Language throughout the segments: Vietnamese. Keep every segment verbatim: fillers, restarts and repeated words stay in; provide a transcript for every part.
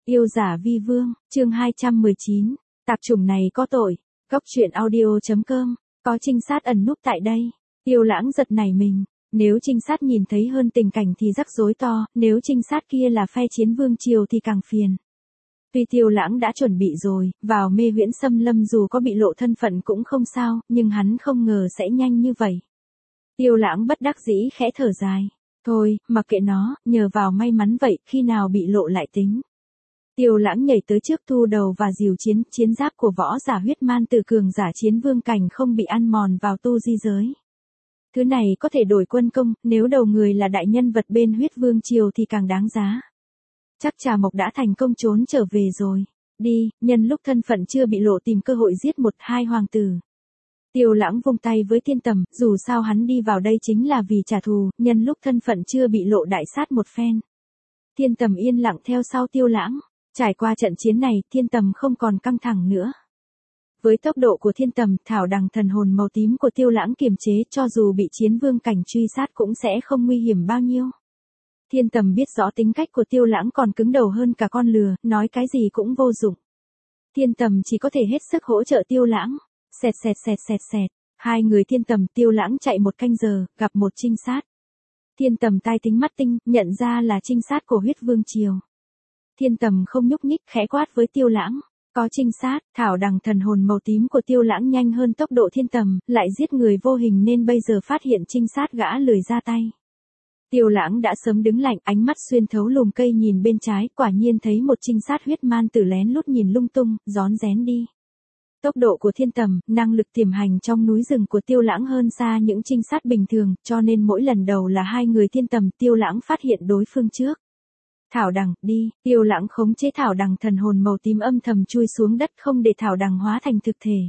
Yêu giả vi vương, chương hai trăm mười chín, tạp chủng này có tội. Góc truyện audio chấm com, có trinh sát ẩn núp tại đây. Tiêu Lãng giật nảy mình, nếu trinh sát nhìn thấy hơn tình cảnh thì rắc rối to, nếu trinh sát kia là phe chiến vương triều thì càng phiền. Tuy Tiêu Lãng đã chuẩn bị rồi, vào mê huyễn xâm lâm dù có bị lộ thân phận cũng không sao, nhưng hắn không ngờ sẽ nhanh như vậy. Tiêu Lãng bất đắc dĩ khẽ thở dài. Thôi, mặc kệ nó, nhờ vào may mắn vậy, khi nào bị lộ lại tính. Tiêu Lãng nhảy tới trước thu đầu và dìu chiến, chiến giáp của võ giả huyết man từ cường giả chiến vương cảnh không bị ăn mòn vào tu di giới. Thứ này có thể đổi quân công, nếu đầu người là đại nhân vật bên huyết vương triều thì càng đáng giá. Chắc Trà Mộc đã thành công trốn trở về rồi. Đi, nhân lúc thân phận chưa bị lộ tìm cơ hội giết một hai hoàng tử. Tiêu Lãng vung tay với Thiên Tầm, dù sao hắn đi vào đây chính là vì trả thù, nhân lúc thân phận chưa bị lộ đại sát một phen. Thiên Tầm yên lặng theo sau Tiêu Lãng. Trải qua trận chiến này, Thiên Tầm không còn căng thẳng nữa. Với tốc độ của Thiên Tầm, thảo đằng thần hồn màu tím của Tiêu Lãng kiềm chế, cho dù bị chiến vương cảnh truy sát cũng sẽ không nguy hiểm bao nhiêu. Thiên Tầm biết rõ tính cách của Tiêu Lãng còn cứng đầu hơn cả con lừa, nói cái gì cũng vô dụng. Thiên Tầm chỉ có thể hết sức hỗ trợ Tiêu Lãng. Xẹt xẹt xẹt xẹt xẹt, hai người Thiên Tầm Tiêu Lãng chạy một canh giờ, gặp một trinh sát. Thiên Tầm tai tính mắt tinh, nhận ra là trinh sát của huyết vương triều. Thiên Tầm không nhúc nhích, khẽ quát với Tiêu Lãng. Có trinh sát, thảo đằng thần hồn màu tím của Tiêu Lãng nhanh hơn tốc độ Thiên Tầm, lại giết người vô hình nên bây giờ phát hiện trinh sát gã lười ra tay. Tiêu Lãng đã sớm đứng lạnh, ánh mắt xuyên thấu lùm cây nhìn bên trái, quả nhiên thấy một trinh sát huyết man tử lén lút nhìn lung tung, rón rén đi. Tốc độ của Thiên Tầm, năng lực tiềm hành trong núi rừng của Tiêu Lãng hơn xa những trinh sát bình thường, cho nên mỗi lần đầu là hai người Thiên Tầm, Tiêu Lãng phát hiện đối phương trước. Thảo đằng, đi, Tiêu Lãng khống chế thảo đằng thần hồn màu tím âm thầm chui xuống đất không để thảo đằng hóa thành thực thể.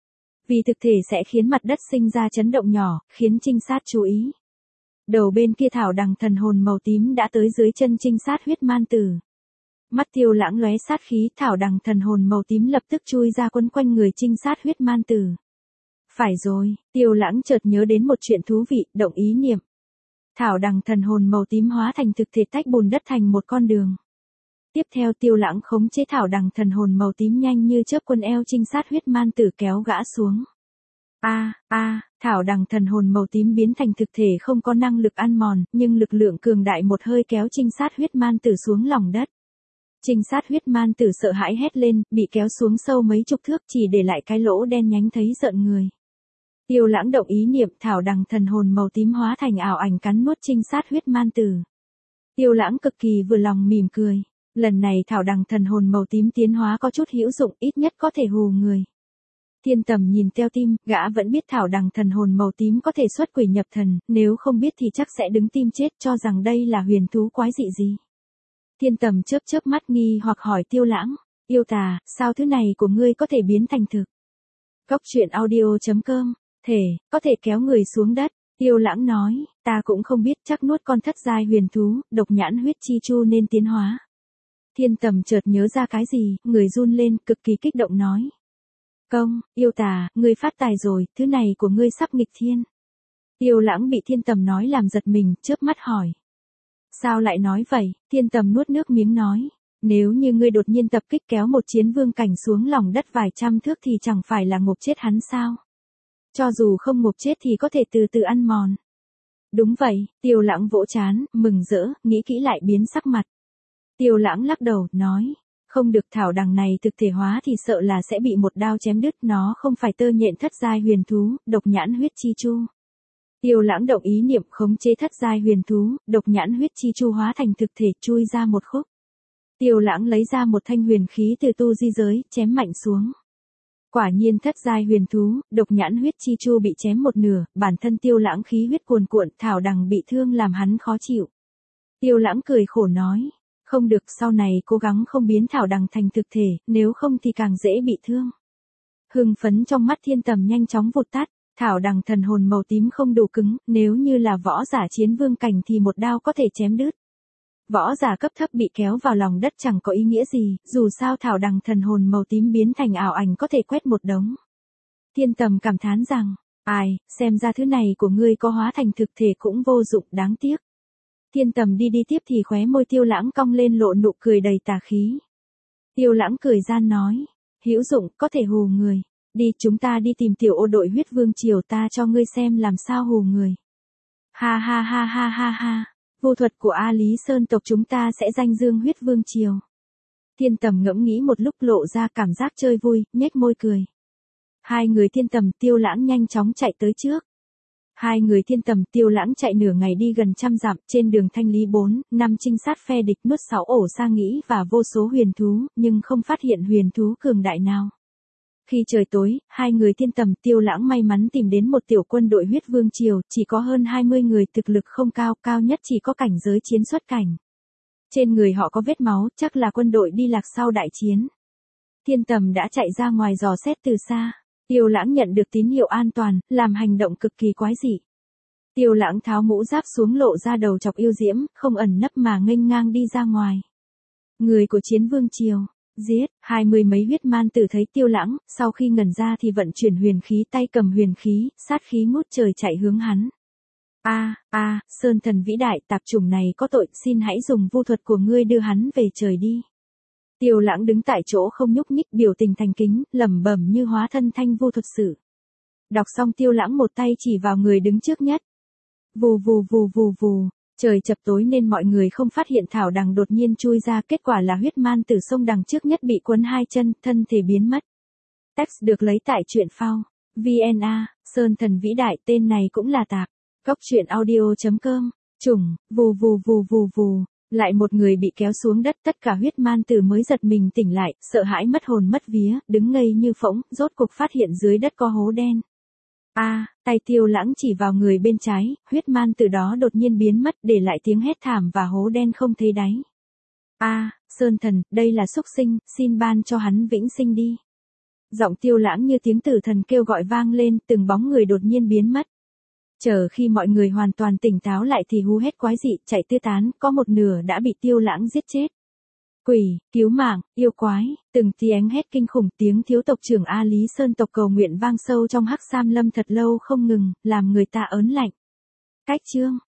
Vì thực thể sẽ khiến mặt đất sinh ra chấn động nhỏ, khiến trinh sát chú ý. Đầu bên kia thảo đằng thần hồn màu tím đã tới dưới chân trinh sát huyết man tử. Mắt Tiêu Lãng lóe sát khí, thảo đằng thần hồn màu tím lập tức chui ra quấn quanh người trinh sát huyết man tử. Phải rồi, Tiêu Lãng chợt nhớ đến một chuyện thú vị, động ý niệm. Thảo đằng thần hồn màu tím hóa thành thực thể tách bùn đất thành một con đường. Tiếp theo Tiêu Lãng khống chế thảo đằng thần hồn màu tím nhanh như chớp quân eo trinh sát huyết man tử kéo gã xuống. A, a, thảo đằng thần hồn màu tím biến thành thực thể không có năng lực ăn mòn, nhưng lực lượng cường đại một hơi kéo trinh sát huyết man tử xuống lòng đất. Trinh sát huyết man tử sợ hãi hét lên, bị kéo xuống sâu mấy chục thước chỉ để lại cái lỗ đen nhánh thấy rợn người. Tiêu Lãng động ý niệm, thảo đằng thần hồn màu tím hóa thành ảo ảnh cắn nuốt trinh sát huyết man tử. Tiêu Lãng cực kỳ vừa lòng mỉm cười. Lần này thảo đằng thần hồn màu tím tiến hóa có chút hữu dụng, ít nhất có thể hù người. Thiên Tầm nhìn theo tim, gã vẫn biết thảo đằng thần hồn màu tím có thể xuất quỷ nhập thần, nếu không biết thì chắc sẽ đứng tim chết cho rằng đây là huyền thú quái dị gì. Thiên Tầm chớp chớp mắt nghi hoặc hỏi Tiêu Lãng, yêu tà, sao thứ này của ngươi có thể biến thành thực? Góc truyện audio chấm com, thể, có thể kéo người xuống đất. Tiêu Lãng nói, ta cũng không biết, chắc nuốt con thất giai huyền thú, độc nhãn huyết chi chu nên tiến hóa. Thiên Tầm chợt nhớ ra cái gì, người run lên, cực kỳ kích động nói. Công, yêu tà, ngươi phát tài rồi, thứ này của ngươi sắp nghịch thiên. Tiêu Lãng bị Thiên Tầm nói làm giật mình, chớp mắt hỏi. Sao lại nói vậy? Thiên Tầm nuốt nước miếng nói. Nếu như ngươi đột nhiên tập kích kéo một chiến vương cảnh xuống lòng đất vài trăm thước thì chẳng phải là ngộp chết hắn sao? Cho dù không ngộp chết thì có thể từ từ ăn mòn. Đúng vậy, Tiêu Lãng vỗ chán, mừng rỡ, nghĩ kỹ lại biến sắc mặt. Tiêu Lãng lắc đầu, nói. Không được, thảo đằng này thực thể hóa thì sợ là sẽ bị một đao chém đứt, nó không phải tơ nhện thất giai huyền thú, độc nhãn huyết chi chu. Tiêu Lãng động ý niệm khống chế thất giai huyền thú, độc nhãn huyết chi chu hóa thành thực thể chui ra một khúc. Tiêu Lãng lấy ra một thanh huyền khí từ tu di giới, chém mạnh xuống. Quả nhiên thất giai huyền thú, độc nhãn huyết chi chu bị chém một nửa, bản thân Tiêu Lãng khí huyết cuồn cuộn, thảo đằng bị thương làm hắn khó chịu. Tiêu Lãng cười khổ nói, không được, sau này cố gắng không biến thảo đằng thành thực thể, nếu không thì càng dễ bị thương. Hưng phấn trong mắt Thiên Tầm nhanh chóng vụt tắt. Thảo đằng thần hồn màu tím không đủ cứng, nếu như là võ giả chiến vương cảnh thì một đao có thể chém đứt. Võ giả cấp thấp bị kéo vào lòng đất chẳng có ý nghĩa gì, dù sao thảo đằng thần hồn màu tím biến thành ảo ảnh có thể quét một đống. Thiên Tầm cảm thán rằng, ai, xem ra thứ này của ngươi có hóa thành thực thể cũng vô dụng, đáng tiếc. Thiên Tầm đi đi tiếp thì khóe môi Tiêu Lãng cong lên lộ nụ cười đầy tà khí. Tiêu Lãng cười gian nói, hữu dụng, có thể hù người. Đi, chúng ta đi tìm tiểu ô đội huyết vương triều, ta cho ngươi xem làm sao hù người. Ha ha ha ha ha ha, vô thuật của A Lý Sơn tộc chúng ta sẽ danh dương huyết vương triều. Thiên Tầm ngẫm nghĩ một lúc lộ ra cảm giác chơi vui, nhếch môi cười. Hai người Thiên Tầm Tiêu Lãng nhanh chóng chạy tới trước. Hai người Thiên Tầm Tiêu Lãng chạy nửa ngày đi gần trăm dặm, trên đường thanh lý bốn, năm trinh sát phe địch nuốt sáu ổ sa nghĩ và vô số huyền thú, nhưng không phát hiện huyền thú cường đại nào. Khi trời tối, hai người Thiên Tầm Tiêu Lãng may mắn tìm đến một tiểu quân đội huyết vương triều, chỉ có hơn hai mươi người, thực lực không cao, cao nhất chỉ có cảnh giới chiến xuất cảnh. Trên người họ có vết máu, chắc là quân đội đi lạc sau đại chiến. Thiên Tầm đã chạy ra ngoài dò xét từ xa. Tiêu Lãng nhận được tín hiệu an toàn, làm hành động cực kỳ quái dị. Tiêu Lãng tháo mũ giáp xuống lộ ra đầu chọc yêu diễm, không ẩn nấp mà nghênh ngang đi ra ngoài. Người của chiến vương triều, giết, hai mươi mấy huyết man tử thấy Tiêu Lãng, sau khi ngẩn ra thì vận chuyển huyền khí, tay cầm huyền khí, sát khí ngút trời chạy hướng hắn. A, a, Sơn Thần vĩ đại, tạp chủng này có tội, xin hãy dùng vu thuật của ngươi đưa hắn về trời đi. Tiêu Lãng đứng tại chỗ không nhúc nhích, biểu tình thành kính, lẩm bẩm như hóa thân thanh vu thuật sử. Đọc xong Tiêu Lãng một tay chỉ vào người đứng trước nhất. Vù vù vù vù vù, trời chập tối nên mọi người không phát hiện thảo đằng đột nhiên chui ra, kết quả là huyết man tử sông đằng trước nhất bị quấn hai chân, thân thể biến mất. Text được lấy tại truyện phao. vê en a, Sơn Thần vĩ đại, tên này cũng là tạp. Góc truyện audio chấm com, trùng, vù vù vù vù vù. Lại một người bị kéo xuống đất, tất cả huyết man tử mới giật mình tỉnh lại, sợ hãi mất hồn mất vía, đứng ngây như phỗng, rốt cuộc phát hiện dưới đất có hố đen. A, à, tay Tiêu Lãng chỉ vào người bên trái, huyết man tử đó đột nhiên biến mất, để lại tiếng hét thảm và hố đen không thấy đáy. A, à, Sơn Thần, đây là súc sinh, xin ban cho hắn vĩnh sinh đi. Giọng Tiêu Lãng như tiếng tử thần kêu gọi vang lên, từng bóng người đột nhiên biến mất. Chờ khi mọi người hoàn toàn tỉnh táo lại thì hú hét quái dị, chạy tứ tán, có một nửa đã bị Tiêu Lãng giết chết. Quỷ, cứu mạng, yêu quái, từng tiếng hét kinh khủng, tiếng thiếu tộc trưởng A Lý Sơn tộc cầu nguyện vang sâu trong hắc sam lâm thật lâu không ngừng, làm người ta ớn lạnh. Cách chương